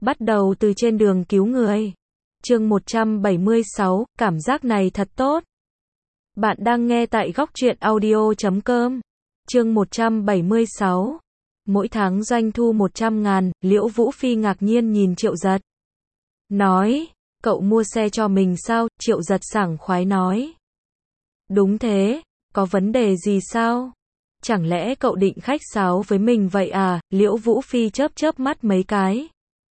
Bắt đầu từ trên đường cứu người. Chương 176, cảm giác này thật tốt. Bạn đang nghe tại góc truyện audio.com. Chương 176. Mỗi tháng doanh thu 100.000, Liễu Vũ Phi ngạc nhiên nhìn Triệu Giật. Nói, cậu mua xe cho mình sao? Triệu Giật sảng khoái nói. Đúng thế, có vấn đề gì sao? Chẳng lẽ cậu định khách sáo với mình vậy à? Liễu Vũ Phi chớp chớp mắt mấy cái.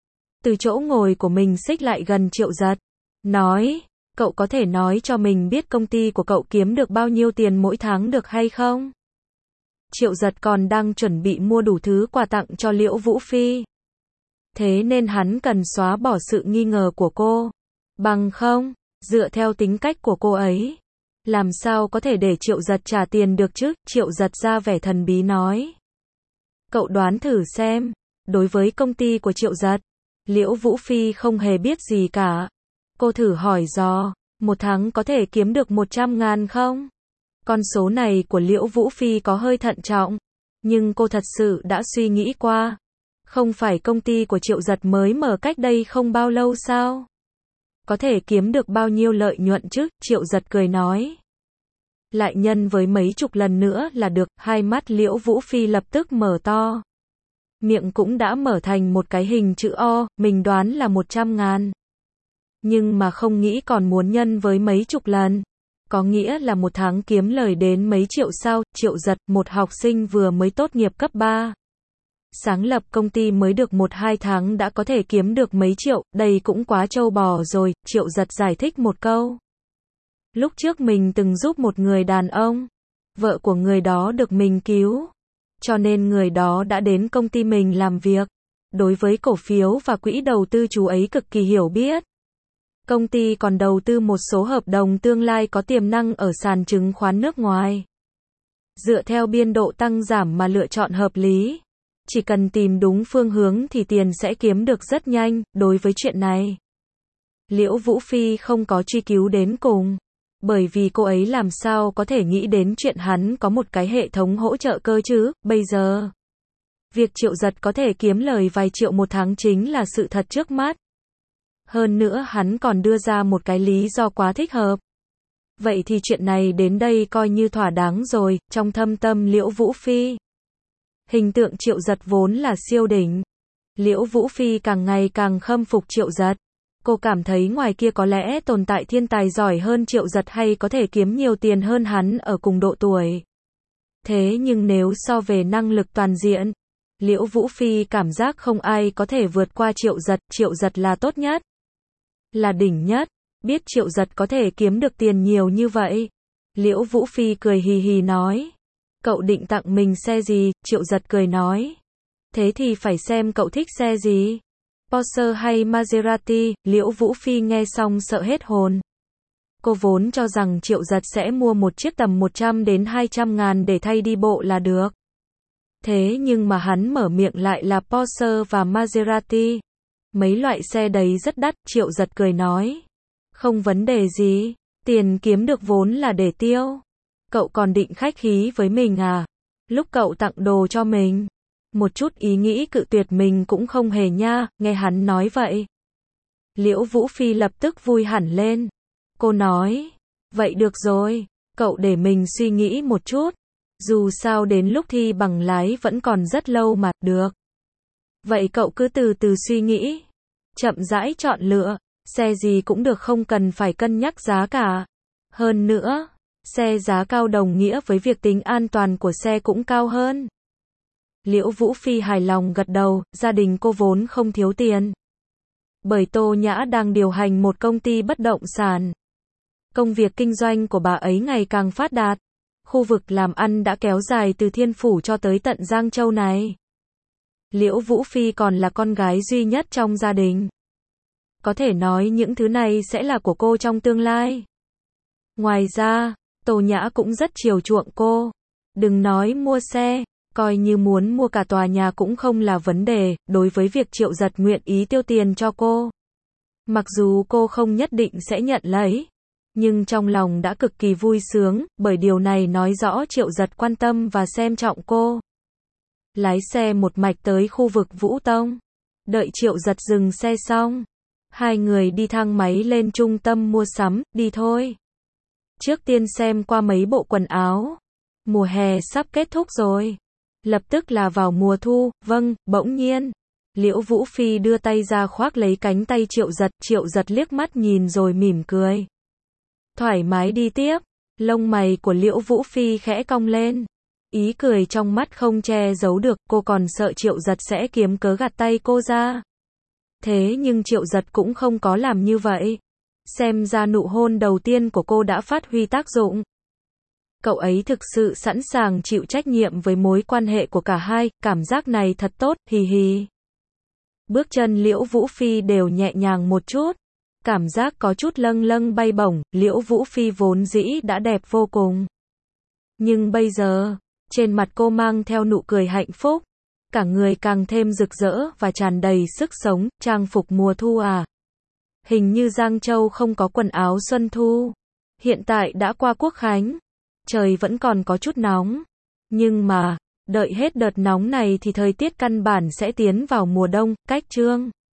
Từ chỗ ngồi của mình xích lại gần Triệu Giật. Nói, cậu có thể nói cho mình biết công ty của cậu kiếm được bao nhiêu tiền mỗi tháng được hay không? Triệu Giật còn đang chuẩn bị mua đủ thứ quà tặng cho Liễu Vũ Phi. Thế nên hắn cần xóa bỏ sự nghi ngờ của cô. Bằng không, dựa theo tính cách của cô ấy, làm sao có thể để Triệu Giật trả tiền được chứ? Triệu Giật ra vẻ thần bí nói. Cậu đoán thử xem, đối với công ty của Triệu Giật, Liễu Vũ Phi không hề biết gì cả. Cô thử hỏi dò, một tháng có thể kiếm được 100.000 không? Con số này của Liễu Vũ Phi có hơi thận trọng, nhưng cô thật sự đã suy nghĩ qua. Không phải công ty của Triệu Giật mới mở cách đây không bao lâu sao? Có thể kiếm được bao nhiêu lợi nhuận chứ? Triệu Giật cười nói. Lại nhân với mấy chục lần nữa là được. Hai mắt Liễu Vũ Phi lập tức mở to. Miệng cũng đã mở thành một cái hình chữ O, mình đoán là 100.000. Nhưng mà không nghĩ còn muốn nhân với mấy chục lần. Có nghĩa là một tháng kiếm lời đến mấy triệu sao? Triệu Giật, một học sinh vừa mới tốt nghiệp cấp 3. Sáng lập công ty mới được 1-2 tháng đã có thể kiếm được mấy triệu, đây cũng quá trâu bò rồi. Triệu Giật giải thích một câu. Lúc trước mình từng giúp một người đàn ông, vợ của người đó được mình cứu, cho nên người đó đã đến công ty mình làm việc. Đối với cổ phiếu và quỹ đầu tư chú ấy cực kỳ hiểu biết. Công ty còn đầu tư một số hợp đồng tương lai có tiềm năng ở sàn chứng khoán nước ngoài. Dựa theo biên độ tăng giảm mà lựa chọn hợp lý. Chỉ cần tìm đúng phương hướng thì tiền sẽ kiếm được rất nhanh. Đối với chuyện này, Liễu Vũ Phi không có truy cứu đến cùng. Bởi vì cô ấy làm sao có thể nghĩ đến chuyện hắn có một cái hệ thống hỗ trợ cơ chứ? Bây giờ, việc Triệu Giật có thể kiếm lời vài triệu một tháng chính là sự thật trước mắt. Hơn nữa hắn còn đưa ra một cái lý do quá thích hợp. Vậy thì chuyện này đến đây coi như thỏa đáng rồi. Trong thâm tâm Liễu Vũ Phi, hình tượng Triệu Giật vốn là siêu đỉnh. Liễu Vũ Phi càng ngày càng khâm phục Triệu Giật. Cô cảm thấy ngoài kia có lẽ tồn tại thiên tài giỏi hơn Triệu Giật hay có thể kiếm nhiều tiền hơn hắn ở cùng độ tuổi. Thế nhưng nếu so về năng lực toàn diện, Liễu Vũ Phi cảm giác không ai có thể vượt qua Triệu Giật. Triệu Giật là tốt nhất, là đỉnh nhất. Biết Triệu Giật có thể kiếm được tiền nhiều như vậy, Liễu Vũ Phi cười hì hì nói. Cậu định tặng mình xe gì? Triệu Giật cười nói. Thế thì phải xem cậu thích xe gì. Porsche hay Maserati? Liễu Vũ Phi nghe xong sợ hết hồn. Cô vốn cho rằng Triệu Giật sẽ mua một chiếc tầm 100 đến 200.000 để thay đi bộ là được. Thế nhưng mà hắn mở miệng lại là Porsche và Maserati. Mấy loại xe đấy rất đắt. Triệu Giật cười nói. Không vấn đề gì, tiền kiếm được vốn là để tiêu. Cậu còn định khách khí với mình à? Lúc cậu tặng đồ cho mình, một chút ý nghĩ cự tuyệt mình cũng không hề nha. Nghe hắn nói vậy, Liễu Vũ Phi lập tức vui hẳn lên. Cô nói, vậy được rồi, cậu để mình suy nghĩ một chút. Dù sao đến lúc thi bằng lái vẫn còn rất lâu mà. Được. Vậy cậu cứ từ từ suy nghĩ, chậm rãi chọn lựa. Xe gì cũng được, không cần phải cân nhắc giá cả. Hơn nữa, xe giá cao đồng nghĩa với việc tính an toàn của xe cũng cao hơn. Liễu Vũ Phi hài lòng gật đầu. Gia đình cô vốn không thiếu tiền, bởi Tô Nhã đang điều hành một công ty bất động sản. Công việc kinh doanh của bà ấy ngày càng phát đạt. Khu vực làm ăn đã kéo dài từ Thiên Phủ cho tới tận Giang Châu này. Liễu Vũ Phi còn là con gái duy nhất trong gia đình. Có thể nói những thứ này sẽ là của cô trong tương lai. Ngoài ra, Tô Nhã cũng rất chiều chuộng cô. Đừng nói mua xe, coi như muốn mua cả tòa nhà cũng không là vấn đề. Đối với việc Triệu Giật nguyện ý tiêu tiền cho cô, mặc dù cô không nhất định sẽ nhận lấy, nhưng trong lòng đã cực kỳ vui sướng, bởi điều này nói rõ Triệu Giật quan tâm và xem trọng cô. Lái xe một mạch tới khu vực Vũ Tông. Đợi Triệu Giật dừng xe xong, hai người đi thang máy lên trung tâm mua sắm, đi thôi. Trước tiên xem qua mấy bộ quần áo. Mùa hè sắp kết thúc rồi. Lập tức là vào mùa thu, vâng, bỗng nhiên. Liễu Vũ Phi đưa tay ra khoác lấy cánh tay Triệu Giật liếc mắt nhìn rồi mỉm cười. Thoải mái đi tiếp. Lông mày của Liễu Vũ Phi khẽ cong lên. Ý cười trong mắt không che giấu được, cô còn sợ Triệu Giật sẽ kiếm cớ gạt tay cô ra. Thế nhưng Triệu Giật cũng không có làm như vậy. Xem ra nụ hôn đầu tiên của cô đã phát huy tác dụng. Cậu ấy thực sự sẵn sàng chịu trách nhiệm với mối quan hệ của cả hai, cảm giác này thật tốt, hì hì. Bước chân Liễu Vũ Phi đều nhẹ nhàng một chút. Cảm giác có chút lâng lâng bay bổng, Liễu Vũ Phi vốn dĩ đã đẹp vô cùng. Nhưng bây giờ, trên mặt cô mang theo nụ cười hạnh phúc. Cả người càng thêm rực rỡ và tràn đầy sức sống, trang phục mùa thu à. Hình như Giang Châu không có quần áo xuân thu. Hiện tại đã qua Quốc Khánh. Trời vẫn còn có chút nóng. Nhưng mà, đợi hết đợt nóng này thì thời tiết căn bản sẽ tiến vào mùa đông, cách chương.